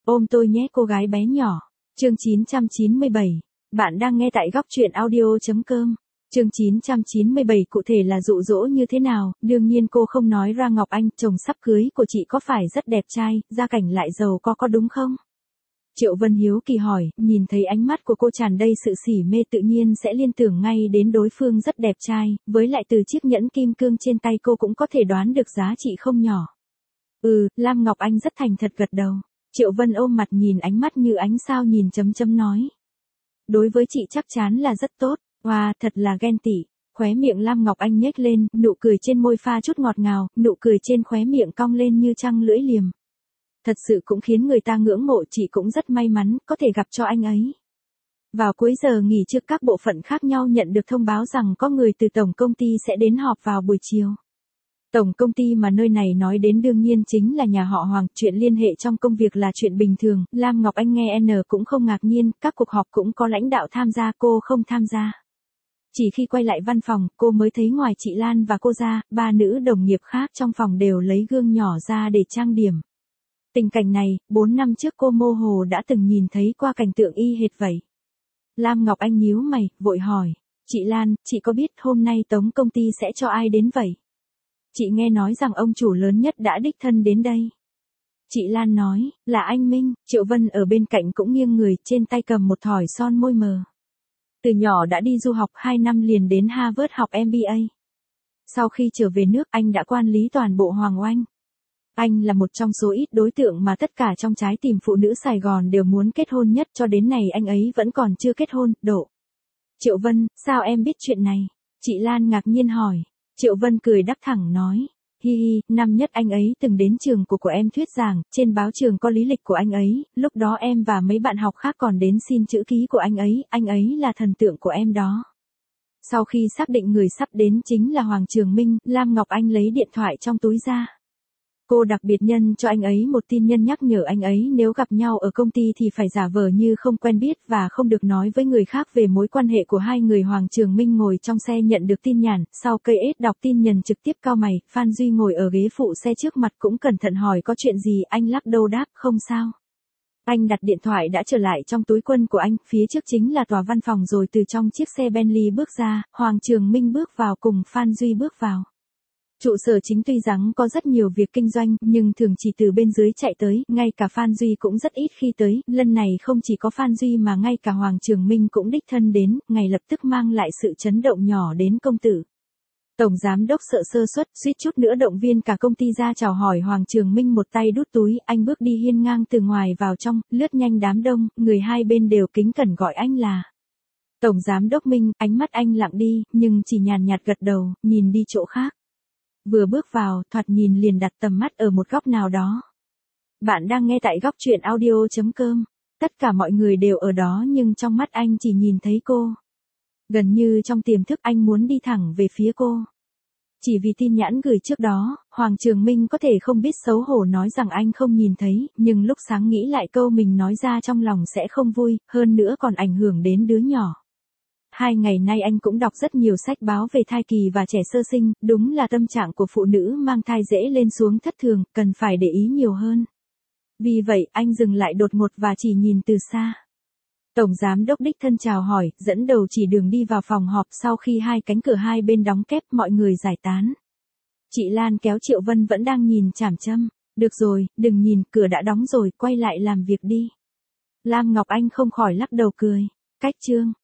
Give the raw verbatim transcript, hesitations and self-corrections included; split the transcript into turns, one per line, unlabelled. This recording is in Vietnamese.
Ôm tôi nhé cô gái bé nhỏ. Chương chín trăm chín mươi bảy. Bạn đang nghe tại góc truyện audio.com. Chương chín trăm chín mươi bảy cụ thể là dụ dỗ như thế nào, đương nhiên cô không nói ra Ngọc Anh, chồng sắp cưới của chị có phải rất đẹp trai, gia cảnh lại giàu có có đúng không? Triệu Vân hiếu kỳ hỏi, nhìn thấy ánh mắt của cô tràn đầy sự sỉ mê tự nhiên sẽ liên tưởng ngay đến đối phương rất đẹp trai, với lại từ chiếc nhẫn kim cương trên tay cô cũng có thể đoán được giá trị không nhỏ. Ừ, Lam Ngọc Anh rất thành thật gật đầu. Triệu Vân ôm mặt nhìn ánh mắt như ánh sao nhìn chấm chấm nói. Đối với chị chắc chắn là rất tốt, wow, thật là ghen tị. Khóe miệng Lam Ngọc Anh nhếch lên, nụ cười trên môi pha chút ngọt ngào, nụ cười trên khóe miệng cong lên như trăng lưỡi liềm. Thật sự cũng khiến người ta ngưỡng mộ, chị cũng rất may mắn, có thể gặp cho anh ấy. Vào cuối giờ nghỉ trước các bộ phận khác nhau nhận được thông báo rằng có người từ tổng công ty sẽ đến họp vào buổi chiều. Tổng công ty mà nơi này nói đến đương nhiên chính là nhà họ Hoàng, chuyện liên hệ trong công việc là chuyện bình thường, Lam Ngọc Anh nghe N cũng không ngạc nhiên, các cuộc họp cũng có lãnh đạo tham gia, cô không tham gia. Chỉ khi quay lại văn phòng, cô mới thấy ngoài chị Lan và cô ra, ba nữ đồng nghiệp khác trong phòng đều lấy gương nhỏ ra để trang điểm. Tình cảnh này, bốn năm trước cô mơ hồ đã từng nhìn thấy qua cảnh tượng y hệt vậy. Lam Ngọc Anh nhíu mày, vội hỏi, chị Lan, chị có biết hôm nay tổng công ty sẽ cho ai đến vậy? Chị nghe nói rằng ông chủ lớn nhất đã đích thân đến đây. Chị Lan nói, là anh Minh. Triệu Vân ở bên cạnh cũng nghiêng người, trên tay cầm một thỏi son môi mờ. Từ nhỏ đã đi du học hai năm liền đến Harvard học M B A. Sau khi trở về nước, anh đã quản lý toàn bộ Hoàng Oanh. Anh là một trong số ít đối tượng mà tất cả trong trái tim phụ nữ Sài Gòn đều muốn kết hôn nhất, cho đến này anh ấy vẫn còn chưa kết hôn. Độ. Triệu Vân, sao em biết chuyện này? Chị Lan ngạc nhiên hỏi. Triệu Vân cười đắc thẳng nói, hi hi, năm nhất anh ấy từng đến trường của của em thuyết giảng, trên báo trường có lý lịch của anh ấy, lúc đó em và mấy bạn học khác còn đến xin chữ ký của anh ấy, anh ấy là thần tượng của em đó. Sau khi xác định người sắp đến chính là Hoàng Trường Minh, Lam Ngọc Anh lấy điện thoại trong túi ra. Cô đặc biệt nhân cho anh ấy một tin nhắn nhắc nhở anh ấy nếu gặp nhau ở công ty thì phải giả vờ như không quen biết và không được nói với người khác về mối quan hệ của hai người. Hoàng Trường Minh ngồi trong xe nhận được tin nhắn, sau cây ết đọc tin nhắn trực tiếp cau mày, Phan Duy ngồi ở ghế phụ xe trước mặt cũng cẩn thận hỏi có chuyện gì, anh lắc đầu đáp không sao. Anh đặt điện thoại đã trở lại trong túi quần của anh, phía trước chính là tòa văn phòng rồi từ trong chiếc xe Bentley bước ra, Hoàng Trường Minh bước vào cùng Phan Duy bước vào. Trụ sở chính tuy rằng có rất nhiều việc kinh doanh, nhưng thường chỉ từ bên dưới chạy tới, ngay cả Phan Duy cũng rất ít khi tới, lần này không chỉ có Phan Duy mà ngay cả Hoàng Trường Minh cũng đích thân đến, ngay lập tức mang lại sự chấn động nhỏ đến công tử. Tổng giám đốc sợ sơ suất, suýt chút nữa động viên cả công ty ra chào hỏi Hoàng Trường Minh, một tay đút túi, anh bước đi hiên ngang từ ngoài vào trong, lướt nhanh đám đông, người hai bên đều kính cẩn gọi anh là Tổng giám đốc Minh, ánh mắt anh lặng đi, nhưng chỉ nhàn nhạt gật đầu, nhìn đi chỗ khác. Vừa bước vào, thoạt nhìn liền đặt tầm mắt ở một góc nào đó. Bạn đang nghe tại góc truyện audio.com. Tất cả mọi người đều ở đó nhưng trong mắt anh chỉ nhìn thấy cô. Gần như trong tiềm thức anh muốn đi thẳng về phía cô. Chỉ vì tin nhắn gửi trước đó, Hoàng Trường Minh có thể không biết xấu hổ nói rằng anh không nhìn thấy, nhưng lúc sáng nghĩ lại câu mình nói ra trong lòng sẽ không vui, hơn nữa còn ảnh hưởng đến đứa nhỏ. Hai ngày nay anh cũng đọc rất nhiều sách báo về thai kỳ và trẻ sơ sinh, đúng là tâm trạng của phụ nữ mang thai dễ lên xuống thất thường, cần phải để ý nhiều hơn. Vì vậy, anh dừng lại đột ngột và chỉ nhìn từ xa. Tổng giám đốc đích thân chào hỏi, dẫn đầu chỉ đường đi vào phòng họp. Sau khi hai cánh cửa hai bên đóng kép, mọi người giải tán. Chị Lan kéo Triệu Vân vẫn đang nhìn chằm chằm. Được rồi, đừng nhìn, cửa đã đóng rồi, quay lại làm việc đi. Lam Ngọc Anh không khỏi lắc đầu cười. Cách chương.